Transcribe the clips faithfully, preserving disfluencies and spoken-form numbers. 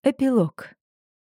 Эпилог.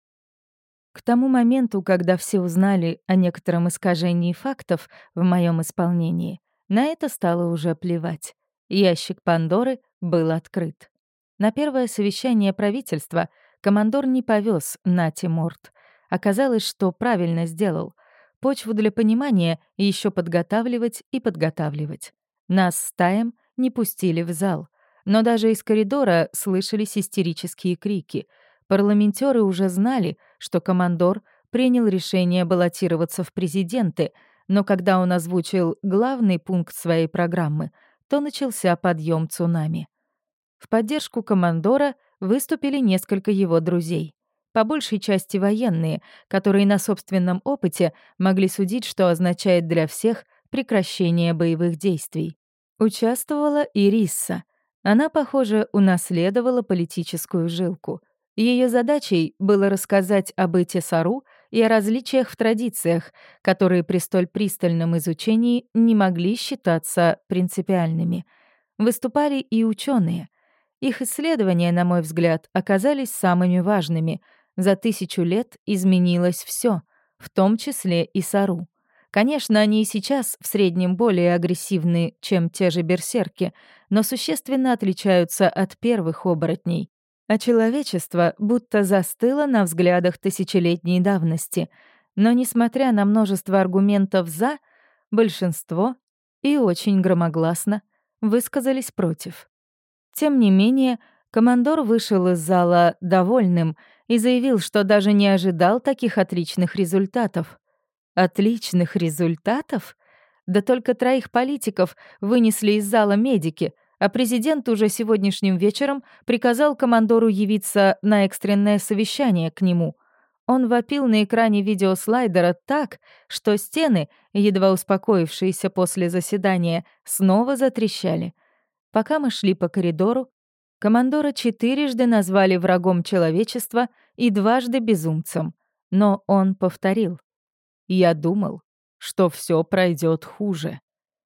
К тому моменту, когда все узнали о некотором искажении фактов в моем исполнении, на это стало уже плевать. Ящик Пандоры был открыт. На первое совещание правительства командор не повез Нати Морт. Оказалось, что правильно сделал. Почву для понимания еще подготавливать и подготавливать. Нас с Таем не пустили в зал. Но даже из коридора слышались истерические крики. Парламентеры уже знали, что командор принял решение баллотироваться в президенты, но когда он озвучил главный пункт своей программы, то начался подъем цунами. В поддержку командора выступили несколько его друзей. По большей части военные, которые на собственном опыте могли судить, что означает для всех прекращение боевых действий. Участвовала и Рисса. Она, похоже, унаследовала политическую жилку. Ее задачей было рассказать об Эти-Сару и о различиях в традициях, которые при столь пристальном изучении не могли считаться принципиальными. Выступали и ученые. Их исследования, на мой взгляд, оказались самыми важными. За тысячу лет изменилось все, в том числе и Сару. Конечно, они и сейчас в среднем более агрессивны, чем те же берсерки, но существенно отличаются от первых оборотней. А человечество будто застыло на взглядах тысячелетней давности. Но, несмотря на множество аргументов «за», большинство, и очень громогласно, высказались против. Тем не менее, командор вышел из зала довольным и заявил, что даже не ожидал таких отличных результатов. Отличных результатов? Да только троих политиков вынесли из зала медики, а президент уже сегодняшним вечером приказал командору явиться на экстренное совещание к нему. Он вопил на экране видеослайдера так, что стены, едва успокоившиеся после заседания, снова затрещали. Пока мы шли по коридору, командора четырежды назвали врагом человечества и дважды безумцем. Но он повторил: «Я думал, что все пройдет хуже».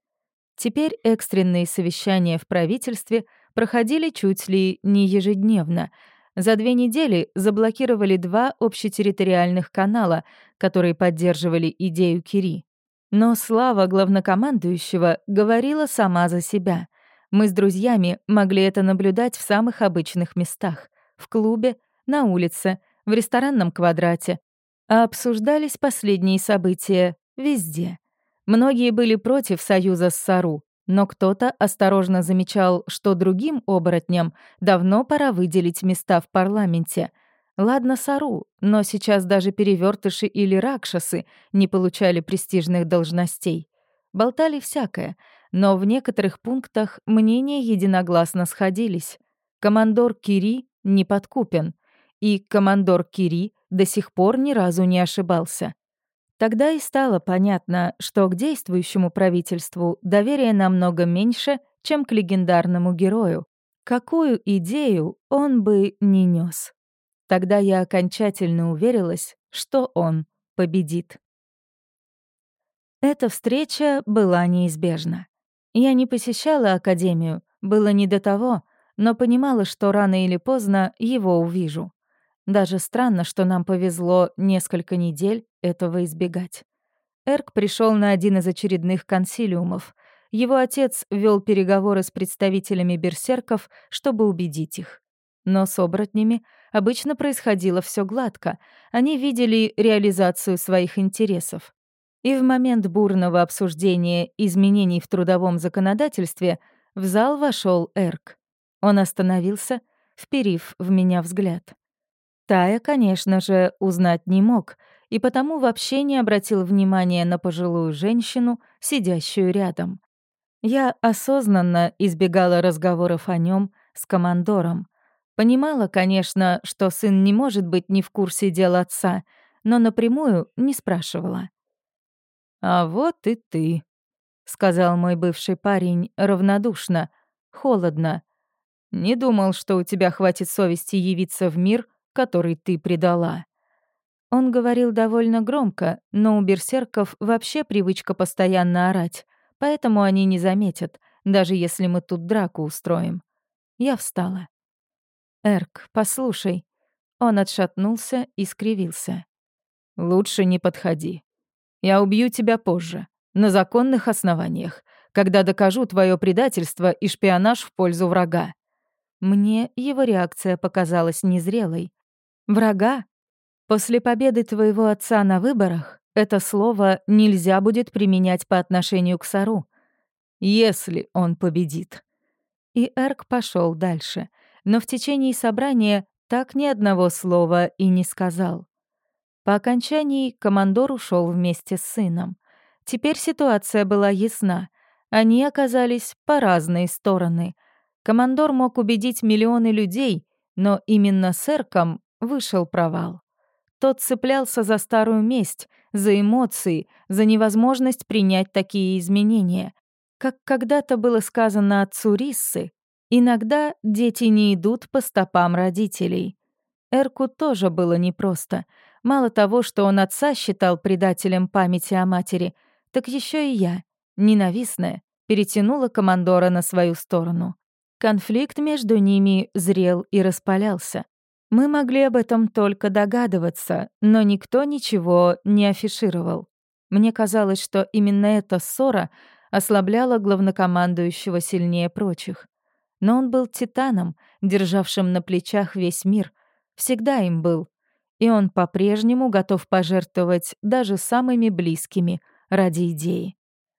Теперь экстренные совещания в правительстве проходили чуть ли не ежедневно. За две недели заблокировали два общетерриториальных канала, которые поддерживали идею Кири. Но слава главнокомандующего говорила сама за себя. Мы с друзьями могли это наблюдать в самых обычных местах — в клубе, на улице, в ресторанном квадрате. А обсуждались последние события везде. Многие были против союза с Сару, но кто-то осторожно замечал, что другим оборотням давно пора выделить места в парламенте. Ладно Сару, но сейчас даже перевертыши или ракшасы не получали престижных должностей. Болтали всякое, но в некоторых пунктах мнения единогласно сходились. Командор Кири не подкупен, и командор Кири до сих пор ни разу не ошибался. Тогда и стало понятно, что к действующему правительству доверия намного меньше, чем к легендарному герою. Какую идею он бы ни нес. Тогда я окончательно уверилась, что он победит. Эта встреча была неизбежна. Я не посещала академию, было не до того, но понимала, что рано или поздно его увижу. Даже странно, что нам повезло несколько недель этого избегать. Эрк пришел на один из очередных консилиумов. Его отец вел переговоры с представителями берсерков, чтобы убедить их. Но с оборотнями обычно происходило все гладко. Они видели реализацию своих интересов. И в момент бурного обсуждения изменений в трудовом законодательстве в зал вошел Эрк. Он остановился, вперив в меня взгляд. Тая, конечно же, узнать не мог, и потому вообще не обратил внимания на пожилую женщину, сидящую рядом. Я осознанно избегала разговоров о нем с командором. Понимала, конечно, что сын не может быть не в курсе дел отца, но напрямую не спрашивала. «А вот и ты», — сказал мой бывший парень равнодушно, холодно. «Не думал, что у тебя хватит совести явиться в мир, который ты предала». Он говорил довольно громко, но у берсерков вообще привычка постоянно орать, поэтому они не заметят, даже если мы тут драку устроим. Я встала. «Эрк, послушай». Он отшатнулся и скривился. «Лучше не подходи. Я убью тебя позже, на законных основаниях, когда докажу твое предательство и шпионаж в пользу врага». Мне его реакция показалась незрелой. «Врага? После победы твоего отца на выборах это слово нельзя будет применять по отношению к Сару. Если он победит». И Эрк пошел дальше, но в течение собрания так ни одного слова и не сказал. По окончании командор ушел вместе с сыном. Теперь ситуация была ясна. Они оказались по разные стороны. Командор мог убедить миллионы людей, но именно с Эрком вышел провал. Тот цеплялся за старую месть, за эмоции, за невозможность принять такие изменения. Как когда-то было сказано отцу Риссы, иногда дети не идут по стопам родителей. Эрку тоже было непросто. Мало того, что он отца считал предателем памяти о матери, так еще и я, ненавистная, перетянула командора на свою сторону. Конфликт между ними зрел и распалялся. Мы могли об этом только догадываться, но никто ничего не афишировал. Мне казалось, что именно эта ссора ослабляла главнокомандующего сильнее прочих. Но он был титаном, державшим на плечах весь мир. Всегда им был. И он по-прежнему готов пожертвовать даже самыми близкими ради идеи.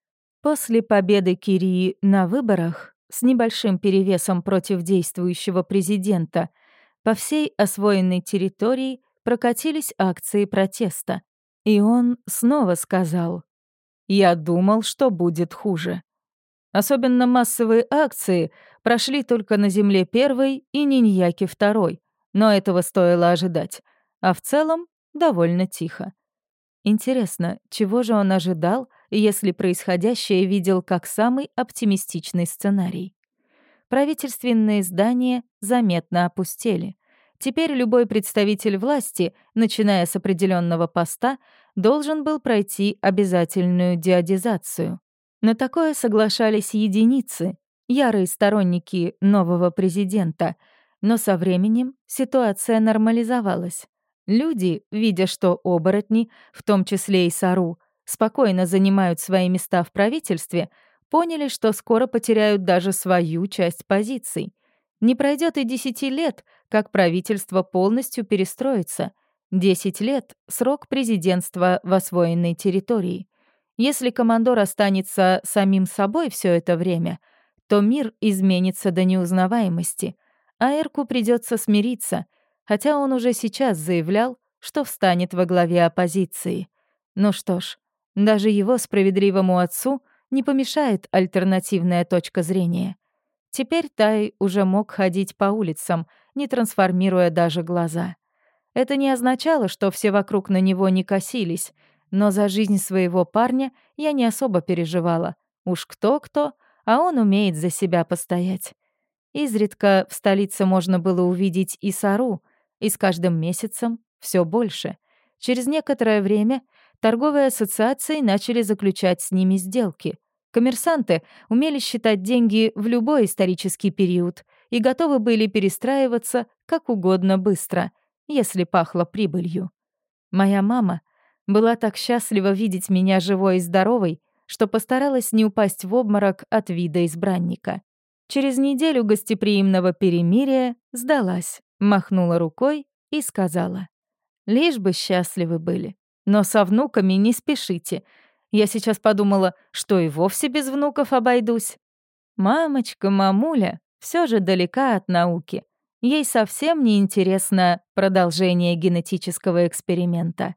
После победы Кирии на выборах с небольшим перевесом против действующего президента по всей освоенной территории прокатились акции протеста. И он снова сказал: «Я думал, что будет хуже». Особенно массовые акции прошли только на Земле первой и Ниньяке второй, но этого стоило ожидать, а в целом довольно тихо. Интересно, чего же он ожидал, если происходящее видел как самый оптимистичный сценарий? Правительственные здания заметно опустели. Теперь любой представитель власти, начиная с определенного поста, должен был пройти обязательную деодизацию. На такое соглашались единицы, ярые сторонники нового президента, но со временем ситуация нормализовалась. Люди, видя, что оборотни, в том числе и Сару, спокойно занимают свои места в правительстве, поняли, что скоро потеряют даже свою часть позиций. Не пройдет и десяти лет, как правительство полностью перестроится. Десять лет — срок президентства в освоенной территории. Если командор останется самим собой все это время, то мир изменится до неузнаваемости, а Эрку придется смириться, хотя он уже сейчас заявлял, что встанет во главе оппозиции. Ну что ж, даже его справедливому отцу не помешает альтернативная точка зрения. Теперь Тай уже мог ходить по улицам, не трансформируя даже глаза. Это не означало, что все вокруг на него не косились, но за жизнь своего парня я не особо переживала. Уж кто-кто, а он умеет за себя постоять. Изредка в столице можно было увидеть и Сару, и с каждым месяцем все больше. Через некоторое время торговые ассоциации начали заключать с ними сделки. Коммерсанты умели считать деньги в любой исторический период и готовы были перестраиваться как угодно быстро, если пахло прибылью. Моя мама была так счастлива видеть меня живой и здоровой, что постаралась не упасть в обморок от вида избранника. Через неделю гостеприимного перемирия сдалась, махнула рукой и сказала: «Лишь бы счастливы были. Но со внуками не спешите. Я сейчас подумала, что и вовсе без внуков обойдусь». Мамочка, мамуля, все же далека от науки. Ей совсем не интересно продолжение генетического эксперимента.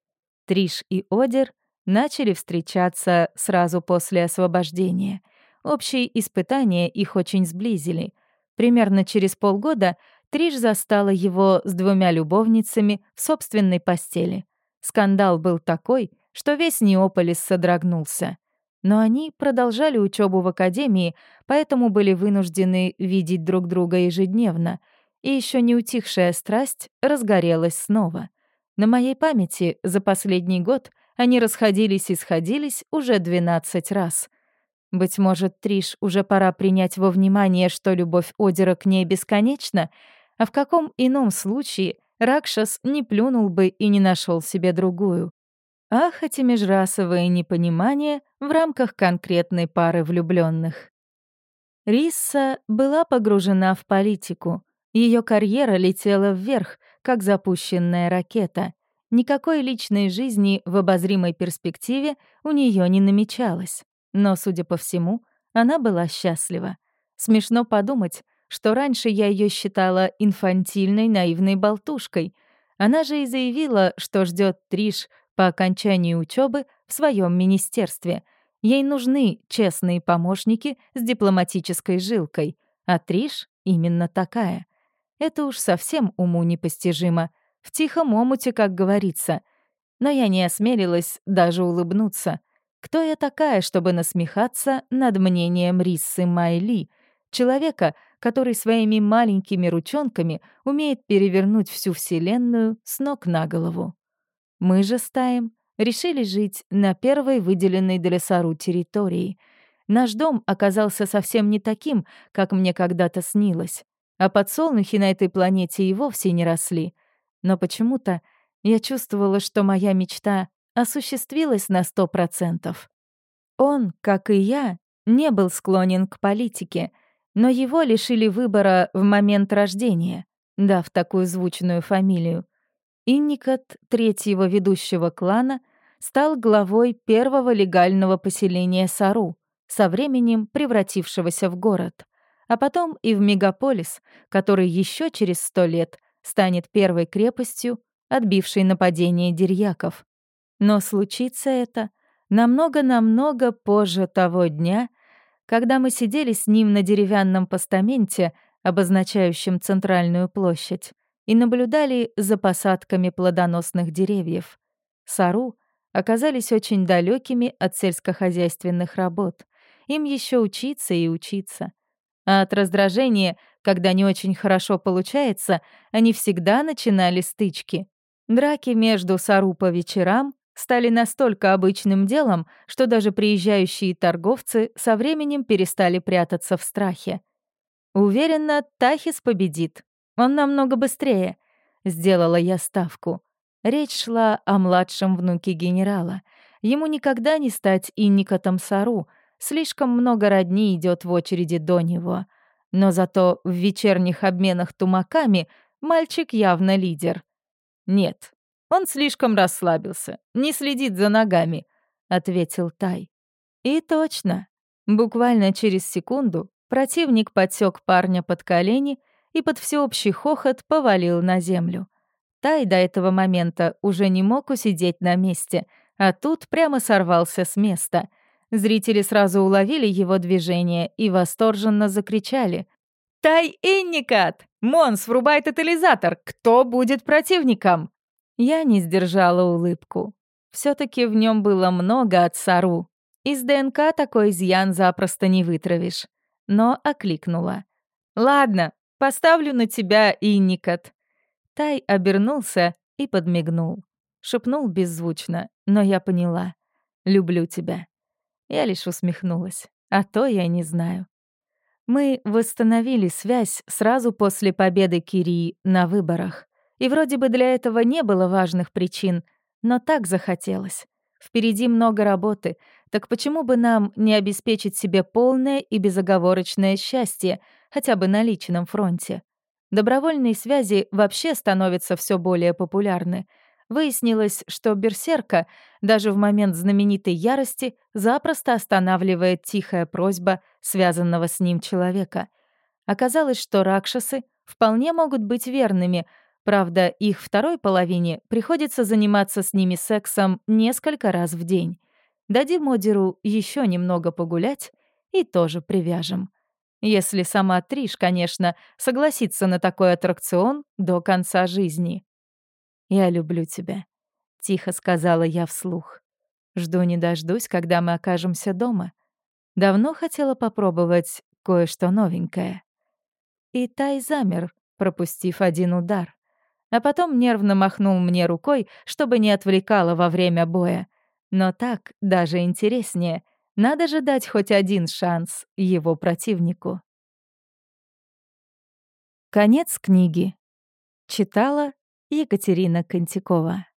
Триш и Одер начали встречаться сразу после освобождения. Общие испытания их очень сблизили. Примерно через полгода Триш застала его с двумя любовницами в собственной постели. Скандал был такой, что весь Неополис содрогнулся. Но они продолжали учебу в академии, поэтому были вынуждены видеть друг друга ежедневно, и еще не утихшая страсть разгорелась снова. На моей памяти за последний год они расходились и сходились уже двенадцать раз. Быть может, Триш уже пора принять во внимание, что любовь Одера к ней бесконечна, а в каком ином случае Ракшас не плюнул бы и не нашел себе другую. Ах, эти межрасовые непонимания в рамках конкретной пары влюбленных. Рисса была погружена в политику. Ее карьера летела вверх, как запущенная ракета. Никакой личной жизни в обозримой перспективе у нее не намечалось. Но, судя по всему, она была счастлива. Смешно подумать, что раньше я ее считала инфантильной, наивной болтушкой. Она же и заявила, что ждет Триш по окончании учебы в своем министерстве. Ей нужны честные помощники с дипломатической жилкой, а Триш именно такая. Это уж совсем уму непостижимо. В тихом омуте, как говорится. Но я не осмелилась даже улыбнуться. Кто я такая, чтобы насмехаться над мнением Риссы Майли, человека, который своими маленькими ручонками умеет перевернуть всю Вселенную с ног на голову? Мы же с Таем решили жить на первой выделенной для Сару территории. Наш дом оказался совсем не таким, как мне когда-то снилось, а подсолнухи на этой планете и вовсе не росли. Но почему-то я чувствовала, что моя мечта осуществилась на сто процентов. Он, как и я, не был склонен к политике, но его лишили выбора в момент рождения, дав такую звучную фамилию. Инникот, третьего ведущего клана, стал главой первого легального поселения Сару, со временем превратившегося в город, а потом и в мегаполис, который еще через сто лет станет первой крепостью, отбившей нападение дерьяков. Но случится это намного-намного позже того дня, когда мы сидели с ним на деревянном постаменте, обозначающем центральную площадь, и наблюдали за посадками плодоносных деревьев. Сару оказались очень далекими от сельскохозяйственных работ. Им еще учиться и учиться. А от раздражения, когда не очень хорошо получается, они всегда начинали стычки. Драки между Сару по вечерам стали настолько обычным делом, что даже приезжающие торговцы со временем перестали прятаться в страхе. Уверена, Тахис победит. Он намного быстрее. Сделала я ставку. Речь шла о младшем внуке генерала. Ему никогда не стать инникотом Сару. Слишком много родни идет в очереди до него. Но зато в вечерних обменах тумаками мальчик явно лидер. «Нет, он слишком расслабился, не следит за ногами», — ответил Тай. И точно. Буквально через секунду противник подсек парня под колени и под всеобщий хохот повалил на землю. Тай до этого момента уже не мог усидеть на месте, а тут прямо сорвался с места. Зрители сразу уловили его движение и восторженно закричали: «Тай Инникот! Монс врубай тотализатор! Кто будет противником?» Я не сдержала улыбку. все таки в нем было много от Сару. Из ДНК такой изъян запросто не вытравишь. Но окликнула: «Ладно, поставлю на тебя, Инникот». Тай обернулся и подмигнул. Шепнул беззвучно, но я поняла: «Люблю тебя». Я лишь усмехнулась. А то я не знаю. Мы восстановили связь сразу после победы Кирии на выборах. И вроде бы для этого не было важных причин, но так захотелось. Впереди много работы, так почему бы нам не обеспечить себе полное и безоговорочное счастье, хотя бы на личном фронте? Добровольные связи вообще становятся все более популярны. Выяснилось, что берсерка даже в момент знаменитой ярости запросто останавливает тихая просьба связанного с ним человека. Оказалось, что ракшасы вполне могут быть верными, правда, их второй половине приходится заниматься с ними сексом несколько раз в день. Дадим Одеру еще немного погулять и тоже привяжем. Если сама Триш, конечно, согласится на такой аттракцион до конца жизни. «Я люблю тебя», — тихо сказала я вслух. «Жду не дождусь, когда мы окажемся дома. Давно хотела попробовать кое-что новенькое». И Тай замер, пропустив один удар. А потом нервно махнул мне рукой, чтобы не отвлекало во время боя. Но так даже интереснее. Надо же дать хоть один шанс его противнику. Конец книги. Читала Екатерина Контякова.